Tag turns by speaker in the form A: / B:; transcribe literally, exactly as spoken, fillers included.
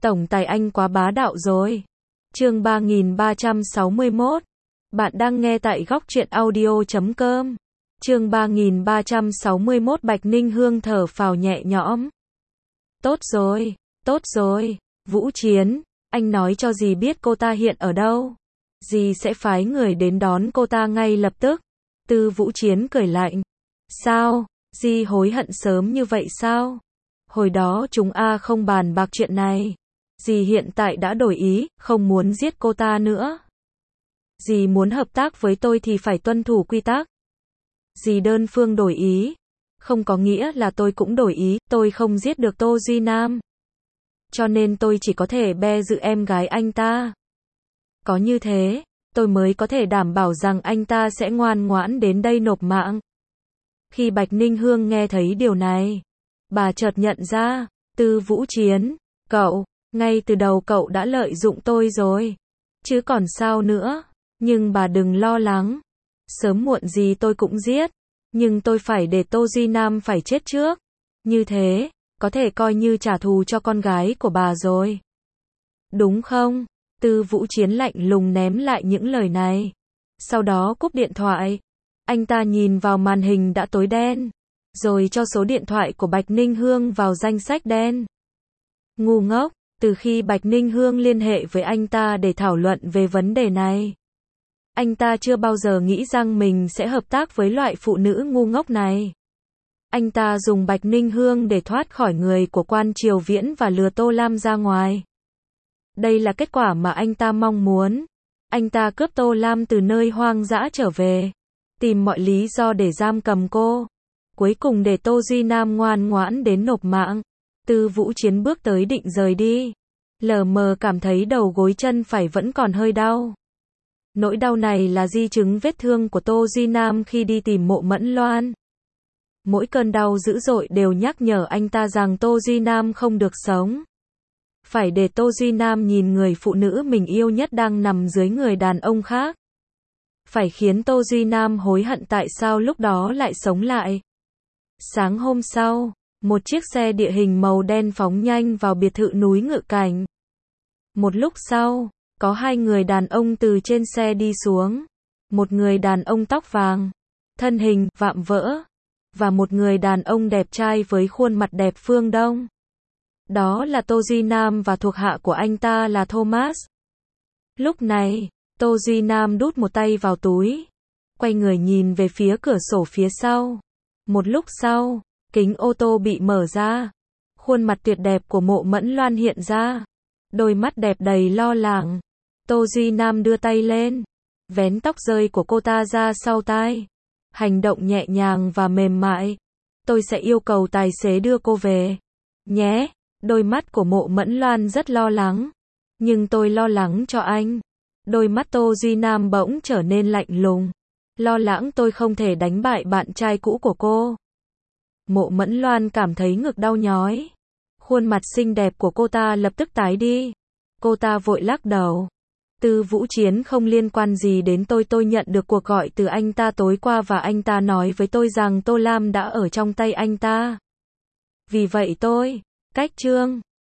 A: Tổng tài anh quá bá đạo rồi. Chương ba nghìn ba trăm sáu mươi mốt. Bạn đang nghe tại góc truyện audio chấm com. Chương ba nghìn ba trăm sáu mươi mốt. Bạch Ninh Hương thở phào nhẹ nhõm. Tốt rồi, tốt rồi, Vũ Chiến, anh nói cho dì biết cô ta hiện ở đâu. Dì sẽ phái người đến đón cô ta ngay lập tức. Tư Vũ Chiến cười lạnh. Sao, dì hối hận sớm như vậy sao? Hồi đó chúng a không bàn bạc chuyện này. Dì hiện tại đã đổi ý, không muốn giết cô ta nữa. Dì muốn hợp tác với tôi thì phải tuân thủ quy tắc. Dì đơn phương đổi ý. Không có nghĩa là tôi cũng đổi ý, tôi không giết được Tô Duy Nam. Cho nên tôi chỉ có thể be giữ em gái anh ta. Có như thế, tôi mới có thể đảm bảo rằng anh ta sẽ ngoan ngoãn đến đây nộp mạng. Khi Bạch Ninh Hương nghe thấy điều này, bà chợt nhận ra, Tư Vũ Chiến, cậu, ngay từ đầu cậu đã lợi dụng tôi rồi. Chứ còn sao nữa, nhưng bà đừng lo lắng. Sớm muộn gì tôi cũng giết, nhưng tôi phải để Tô Duy Nam phải chết trước. Như thế, có thể coi như trả thù cho con gái của bà rồi. Đúng không? Tư Vũ Chiến lạnh lùng ném lại những lời này. Sau đó cúp điện thoại. Anh ta nhìn vào màn hình đã tối đen, rồi cho số điện thoại của Bạch Ninh Hương vào danh sách đen. Ngu ngốc, từ khi Bạch Ninh Hương liên hệ với anh ta để thảo luận về vấn đề này, anh ta chưa bao giờ nghĩ rằng mình sẽ hợp tác với loại phụ nữ ngu ngốc này. Anh ta dùng Bạch Ninh Hương để thoát khỏi người của Quan Triều Viễn và lừa Tô Lam ra ngoài. Đây là kết quả mà anh ta mong muốn. Anh ta cướp Tô Lam từ nơi hoang dã trở về, tìm mọi lý do để giam cầm cô, cuối cùng để Tô Duy Nam ngoan ngoãn đến nộp mạng. Tư Vũ Chiến bước tới định rời đi, lờ mờ cảm thấy đầu gối chân phải vẫn còn hơi đau. Nỗi đau này là di chứng vết thương của Tô Duy Nam khi đi tìm Mộ Mẫn Loan. Mỗi cơn đau dữ dội đều nhắc nhở anh ta rằng Tô Duy Nam không được sống. Phải để Tô Duy Nam nhìn người phụ nữ mình yêu nhất đang nằm dưới người đàn ông khác. Phải khiến Tô Duy Nam hối hận tại sao lúc đó lại sống lại. Sáng hôm sau, một chiếc xe địa hình màu đen phóng nhanh vào biệt thự núi Ngự Cảnh. Một lúc sau, có hai người đàn ông từ trên xe đi xuống. Một người đàn ông tóc vàng, thân hình vạm vỡ, và một người đàn ông đẹp trai với khuôn mặt đẹp phương Đông. Đó là Tô Duy Nam và thuộc hạ của anh ta là Thomas. Lúc này, Tô Duy Nam đút một tay vào túi, quay người nhìn về phía cửa sổ phía sau. Một lúc sau, kính ô tô bị mở ra. Khuôn mặt tuyệt đẹp của Mộ Mẫn Loan hiện ra. Đôi mắt đẹp đầy lo lắng. Tô Duy Nam đưa tay lên, vén tóc rơi của cô ta ra sau tai. Hành động nhẹ nhàng và mềm mại. Tôi sẽ yêu cầu tài xế đưa cô về. Nhé. Đôi mắt của Mộ Mẫn Loan rất lo lắng. Nhưng tôi lo lắng cho anh. Đôi mắt Tô Duy Nam bỗng trở nên lạnh lùng. Lo lắng tôi không thể đánh bại bạn trai cũ của cô. Mộ Mẫn Loan cảm thấy ngực đau nhói. Khuôn mặt xinh đẹp của cô ta lập tức tái đi. Cô ta vội lắc đầu. Tư Vũ Chiến không liên quan gì đến tôi. Tôi nhận được cuộc gọi từ anh ta tối qua và anh ta nói với tôi rằng Tô Lam đã ở trong tay anh ta. Vì vậy tôi, cách chương.